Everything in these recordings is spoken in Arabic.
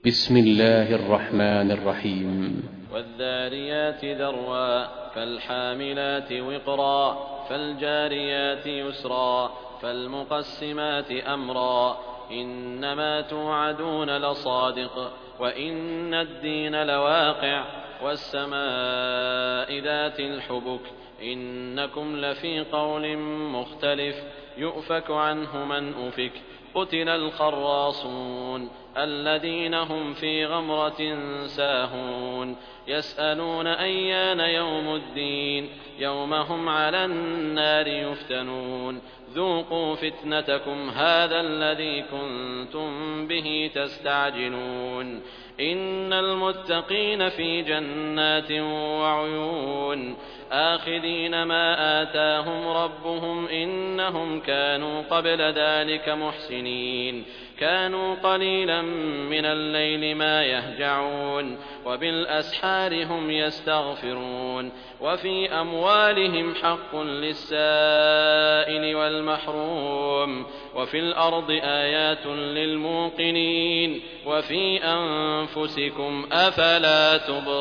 بسم الله الرحمن الرحيم. والذاريات ذروا فالحاملات وقرا فالجاريات يسرا فالمقسمات أمرا إنما توعدون لصادق وإن الدين لواقع والسماء ذات الحبك إنكم لفي قول مختلف يؤفك عنه من أفك قتل الخراصون الذين هم في غمرة ساهون يسألون أيان يوم الدين يوم هم على النار يفتنون ذوقوا فتنتكم هذا الذي كنتم به تستعجلون إن المتقين في جنات وعيون آخذين ما آتاهم ربهم إنهم كانوا قبل ذلك محسنين كانوا قليلا من الليل ما يهجعون وبالأسحار هم يستغفرون وفي أموالهم حق للسائل والمحروم وفي الأرض آيات للموقنين وفي أنفسكم أفلا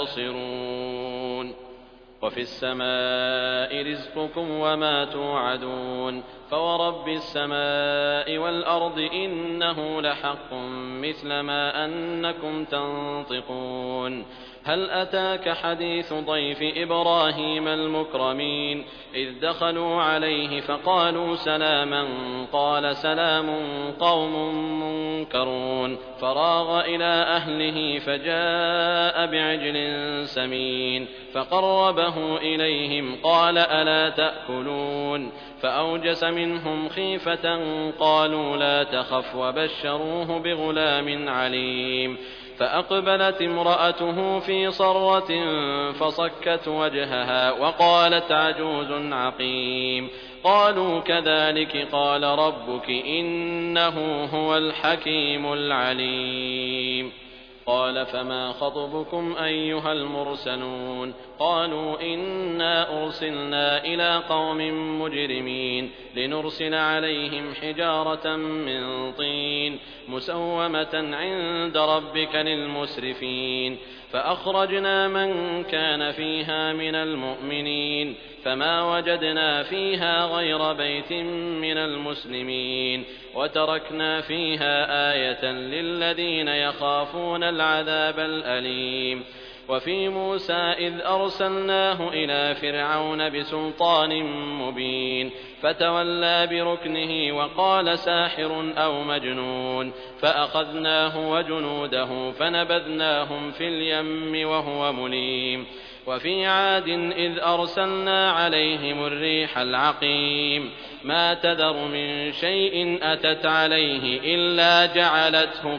تبصرون وفي السماء رزقكم وما توعدون فورب السماء والأرض إنه لحق مثل ما أنكم تنطقون هل أتاك حديث ضيف إبراهيم المكرمين إذ دخلوا عليه فقالوا سلاما قال سلام قوم منكرون فراغ إلى أهله فجاء بعجل سمين فقربه إليهم قال ألا تأكلون فأوجس منهم خيفة قالوا لا تخف وبشروه بغلام عليم فأقبلت امرأته في صرة فصكت وجهها وقالت عجوز عقيم قالوا كذلك قال ربك إنه هو الحكيم العليم قال فما خطبكم أيها المرسلون قالوا إنا أرسلنا إلى قوم مجرمين لنرسل عليهم حجارة من طين مسومة عند ربك للمسرفين فأخرجنا من كان فيها من المؤمنين فما وجدنا فيها غير بيت من المسلمين وتركنا فيها آية للذين يخافون العذاب الأليم وفي موسى إذ أرسلناه إلى فرعون بسلطان مبين فتولى بركنه وقال ساحر أو مجنون فأخذناه وجنوده فنبذناهم في اليم وهو مليم وفي عاد إذ أرسلنا عليهم الريح العقيم ما تذر من شيء أتت عليه إلا جعلته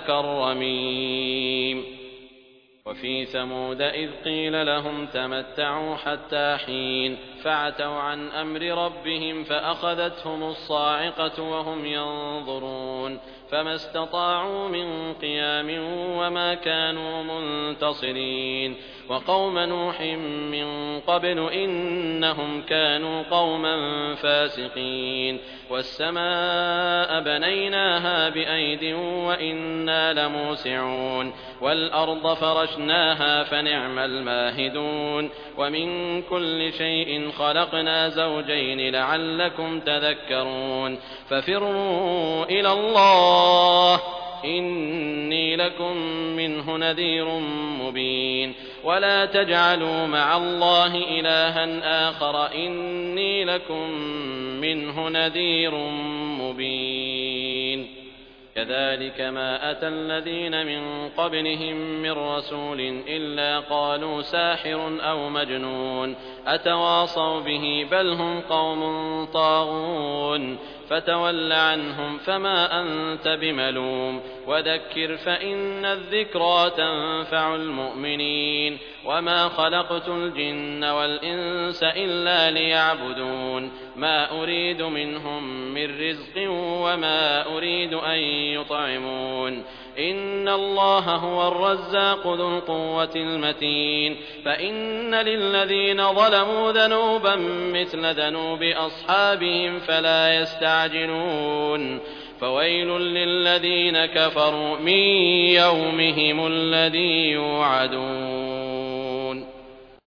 كالرميم وفي ثمود إذ قيل لهم تمتعوا حتى حين فعتوا عن أمر ربهم فأخذتهم الصاعقة وهم ينظرون فما استطاعوا من قيام وما كانوا منتصرين وقوم نوح من قبل إنهم كانوا قوما فاسقين والسماء بنيناها بأيد وإنا لموسعون والأرض فرشناها فنعم الماهدون ومن كل شيء خلقنا زوجين لعلكم تذكرون ففروا إلى الله إني لكم منه نذير مبين ولا تجعلوا مع الله إلها آخر إني لكم منه نذير مبين كذلك ما أتى الذين من قبلهم من رسول إلا قالوا ساحر أو مجنون أتواصوا به بل هم قوم طاغون فتول عنهم فما أنت بملوم وذكر فإن الذكرى تنفع المؤمنين وما خلقت الجن والإنس إلا ليعبدون ما أريد منهم من رزق وما أريد أن يطعمون إن الله هو الرزاق ذو القوة المتين فإن للذين ظلموا ذنوبا مثل ذنوب أصحابهم فلا يستعجلون فويل للذين كفروا من يومهم الذي يوعدون.